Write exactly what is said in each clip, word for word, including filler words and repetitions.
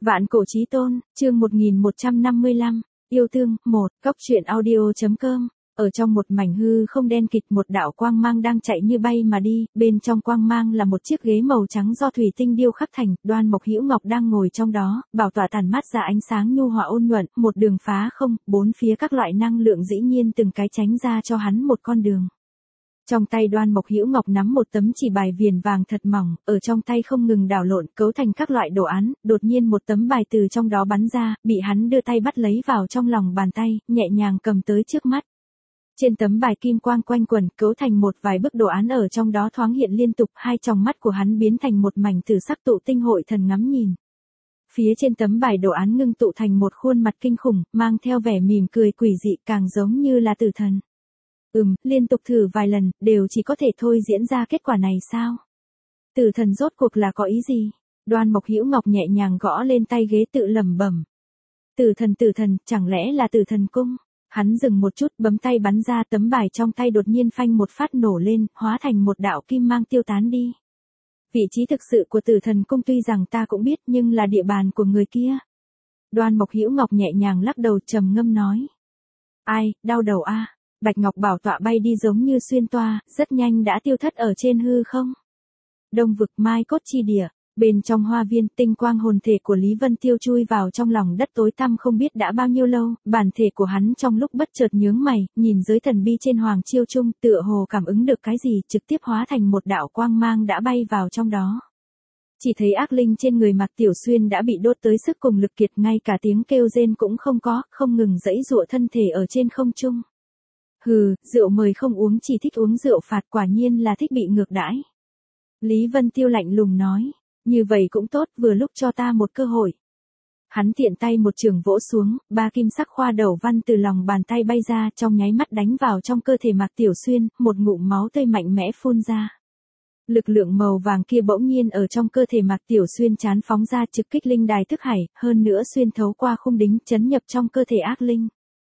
Vạn cổ chí tôn, chương một nghìn một trăm năm mươi lăm, yêu thương, một, cốc truyện audio.com. Ở trong một mảnh hư không đen kịt, một đạo quang mang đang chạy như bay mà đi, bên trong quang mang là một chiếc ghế màu trắng do thủy tinh điêu khắc thành, Đoan Mộc Hữu Ngọc đang ngồi trong đó, bảo tọa tản mát ra ánh sáng nhu hòa ôn nhuận, một đường phá không, bốn phía các loại năng lượng dĩ nhiên từng cái tránh ra cho hắn một con đường. Trong tay Đoan Mộc Hữu Ngọc nắm một tấm chỉ bài viền vàng thật mỏng, ở trong tay không ngừng đảo lộn, cấu thành các loại đồ án, đột nhiên một tấm bài từ trong đó bắn ra, bị hắn đưa tay bắt lấy vào trong lòng bàn tay, nhẹ nhàng cầm tới trước mắt. Trên tấm bài kim quang quanh quẩn, cấu thành một vài bức đồ án ở trong đó thoáng hiện liên tục, hai tròng mắt của hắn biến thành một mảnh tử sắc tụ tinh hội thần ngắm nhìn. Phía trên tấm bài đồ án ngưng tụ thành một khuôn mặt kinh khủng, mang theo vẻ mỉm cười quỷ dị, càng giống như là tử thần. Ừm, liên tục thử vài lần, đều chỉ có thể thôi diễn ra kết quả này sao? Tử thần rốt cuộc là có ý gì? Đoan Mộc Hữu Ngọc nhẹ nhàng gõ lên tay ghế tự lẩm bẩm. Tử thần tử thần, chẳng lẽ là tử thần cung? Hắn dừng một chút, bấm tay bắn ra, tấm bài trong tay đột nhiên phanh một phát nổ lên, hóa thành một đạo kim mang tiêu tán đi. Vị trí thực sự của tử thần cung tuy rằng ta cũng biết, nhưng là địa bàn của người kia. Đoan Mộc Hữu Ngọc nhẹ nhàng lắc đầu, trầm ngâm nói. Ai, đau đầu a. Bạch ngọc bảo tọa bay đi giống như xuyên toa, rất nhanh đã tiêu thất ở trên hư không. Đông vực Mai Cốt chi địa, bên trong hoa viên, tinh quang hồn thể của Lý Vân Tiêu chui vào trong lòng đất tối tăm không biết đã bao nhiêu lâu, bản thể của hắn trong lúc bất chợt nhướng mày, nhìn giới thần bi trên hoàng chiêu trung, tựa hồ cảm ứng được cái gì, trực tiếp hóa thành một đạo quang mang đã bay vào trong đó. Chỉ thấy ác linh trên người Mạc Tiểu Xuyên đã bị đốt tới sức cùng lực kiệt, ngay cả tiếng kêu rên cũng không có, không ngừng giãy giụa thân thể ở trên không trung. Hừ, rượu mời không uống, chỉ thích uống rượu phạt, quả nhiên là thích bị ngược đãi. Lý Vân Tiêu lạnh lùng nói, như vậy cũng tốt, vừa lúc cho ta một cơ hội. Hắn tiện tay một trường vỗ xuống, ba kim sắc khoa đầu văn từ lòng bàn tay bay ra, trong nháy mắt đánh vào trong cơ thể Mạc Tiểu Xuyên, một ngụm máu tươi mạnh mẽ phun ra. Lực lượng màu vàng kia bỗng nhiên ở trong cơ thể Mạc Tiểu Xuyên chán phóng ra, trực kích linh đài thức hải, hơn nữa xuyên thấu qua khung đính, chấn nhập trong cơ thể ác linh.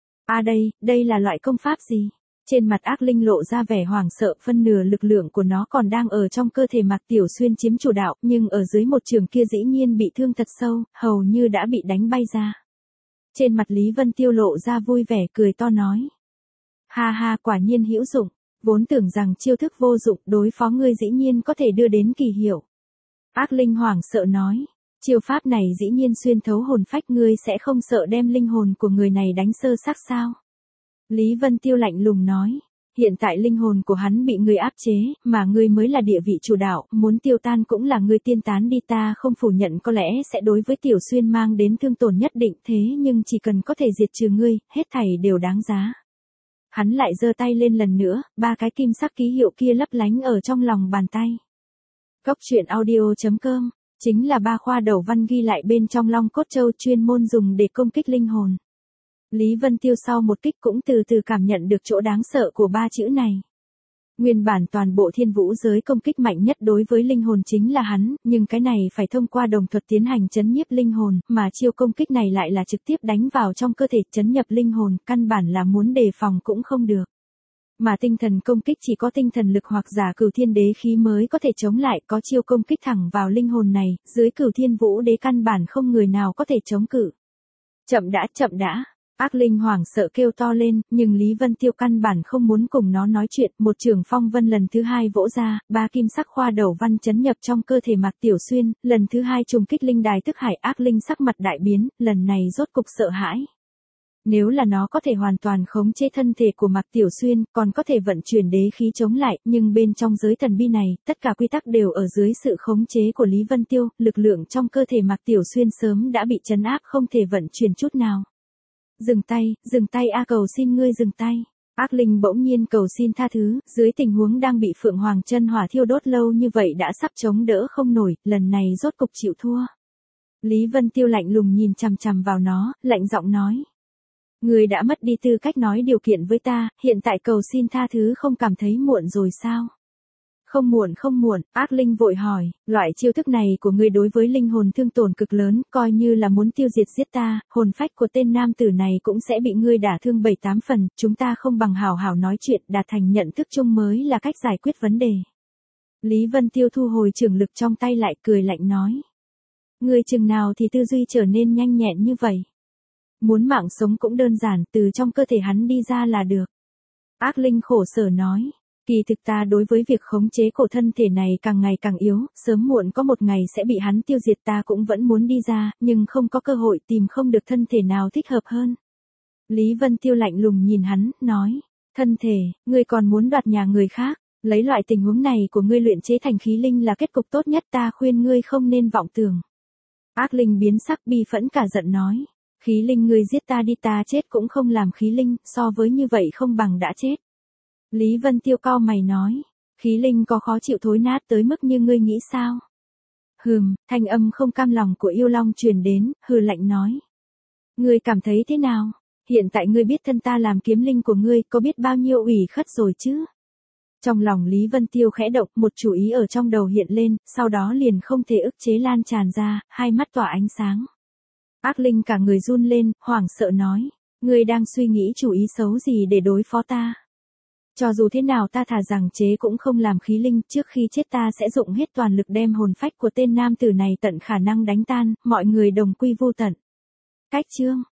À đây, đây là loại công pháp gì? Trên mặt ác linh lộ ra vẻ hoảng sợ, phân nửa lực lượng của nó còn đang ở trong cơ thể Mạc Tiểu Xuyên chiếm chủ đạo, nhưng ở dưới một trường kia dĩ nhiên bị thương thật sâu, hầu như đã bị đánh bay ra. Trên mặt Lý Vân Tiêu lộ ra vui vẻ, cười to nói. Ha ha, quả nhiên hữu dụng, vốn tưởng rằng chiêu thức vô dụng, đối phó ngươi dĩ nhiên có thể đưa đến kỳ hiệu. Ác linh hoảng sợ nói. Chiêu pháp này dĩ nhiên xuyên thấu hồn phách, ngươi sẽ không sợ đem linh hồn của người này đánh sơ xác sao? Lý Vân Tiêu lạnh lùng nói, hiện tại linh hồn của hắn bị ngươi áp chế, mà ngươi mới là địa vị chủ đạo, muốn tiêu tan cũng là ngươi tiên tán đi, ta không phủ nhận có lẽ sẽ đối với Tiểu Xuyên mang đến thương tổn nhất định, thế nhưng chỉ cần có thể diệt trừ ngươi, hết thảy đều đáng giá. Hắn lại giơ tay lên lần nữa, ba cái kim sắc ký hiệu kia lấp lánh ở trong lòng bàn tay. Cốc truyện audio.com chính là ba khoa đầu văn ghi lại bên trong Long Cốt Châu, chuyên môn dùng để công kích linh hồn. Lý Vân Tiêu sau một kích cũng từ từ cảm nhận được chỗ đáng sợ của ba chữ này. Nguyên bản toàn bộ thiên vũ giới công kích mạnh nhất đối với linh hồn chính là hắn, nhưng cái này phải thông qua đồng thuật tiến hành chấn nhiếp linh hồn, mà chiêu công kích này lại là trực tiếp đánh vào trong cơ thể, chấn nhập linh hồn, căn bản là muốn đề phòng cũng không được. Mà tinh thần công kích chỉ có tinh thần lực hoặc giả cửu thiên đế khí mới có thể chống lại, có chiêu công kích thẳng vào linh hồn này, dưới cửu thiên vũ đế căn bản không người nào có thể chống cự. Chậm đã, chậm đã, ác linh hoảng sợ kêu to lên, nhưng Lý Vân Tiêu căn bản không muốn cùng nó nói chuyện, một trường phong vân lần thứ hai vỗ ra, ba kim sắc khoa đầu văn chấn nhập trong cơ thể Mạc Tiểu Xuyên, lần thứ hai trùng kích linh đài thức hải, ác linh sắc mặt đại biến, lần này rốt cục sợ hãi. Nếu là nó có thể hoàn toàn khống chế thân thể của Mạc Tiểu Xuyên, còn có thể vận chuyển đế khí chống lại, nhưng bên trong giới thần bi này, tất cả quy tắc đều ở dưới sự khống chế của Lý Vân Tiêu, lực lượng trong cơ thể Mạc Tiểu Xuyên sớm đã bị trấn áp không thể vận chuyển chút nào. Dừng tay, dừng tay a, cầu xin ngươi dừng tay. Ác linh bỗng nhiên cầu xin tha thứ, dưới tình huống đang bị Phượng Hoàng chân hỏa thiêu đốt lâu như vậy đã sắp chống đỡ không nổi, lần này rốt cục chịu thua. Lý Vân Tiêu lạnh lùng nhìn chằm chằm vào nó, lạnh giọng nói. Ngươi đã mất đi tư cách nói điều kiện với ta, hiện tại cầu xin tha thứ không cảm thấy muộn rồi sao? Không muộn không muộn, ác linh vội hỏi, loại chiêu thức này của ngươi đối với linh hồn thương tổn cực lớn, coi như là muốn tiêu diệt giết ta, hồn phách của tên nam tử này cũng sẽ bị ngươi đả thương bảy tám phần, chúng ta không bằng hảo hảo nói chuyện, đạt thành nhận thức chung mới là cách giải quyết vấn đề. Lý Vân Tiêu thu hồi trường lực trong tay lại cười lạnh nói. Ngươi chừng nào thì tư duy trở nên nhanh nhẹn như vậy? Muốn mạng sống cũng đơn giản, từ trong cơ thể hắn đi ra là được. Ác linh khổ sở nói. Kỳ thực ta đối với việc khống chế cổ thân thể này càng ngày càng yếu, sớm muộn có một ngày sẽ bị hắn tiêu diệt, ta cũng vẫn muốn đi ra, nhưng không có cơ hội, tìm không được thân thể nào thích hợp hơn. Lý Vân Tiêu lạnh lùng nhìn hắn, nói. Thân thể, ngươi còn muốn đoạt nhà người khác, lấy loại tình huống này của ngươi luyện chế thành khí linh là kết cục tốt nhất, ta khuyên ngươi không nên vọng tưởng. Ác linh biến sắc bi phẫn cả giận nói. Khí linh ngươi giết ta đi, ta chết cũng không làm khí linh, so với như vậy không bằng đã chết. Lý Vân Tiêu cau mày nói. Khí linh có khó chịu thối nát tới mức như ngươi nghĩ sao? Hừm, thanh âm không cam lòng của yêu long truyền đến, hừ lạnh nói. Ngươi cảm thấy thế nào? Hiện tại ngươi biết thân ta làm kiếm linh của ngươi, có biết bao nhiêu ủy khất rồi chứ? Trong lòng Lý Vân Tiêu khẽ động, một chủ ý ở trong đầu hiện lên, sau đó liền không thể ức chế lan tràn ra, hai mắt tỏa ánh sáng. Ác linh cả người run lên, hoảng sợ nói. Ngươi đang suy nghĩ chủ ý xấu gì để đối phó ta? Cho dù thế nào ta thà rằng chế cũng không làm khí linh, trước khi chết ta sẽ dụng hết toàn lực đem hồn phách của tên nam tử này tận khả năng đánh tan, mọi người đồng quy vô tận. Cách chương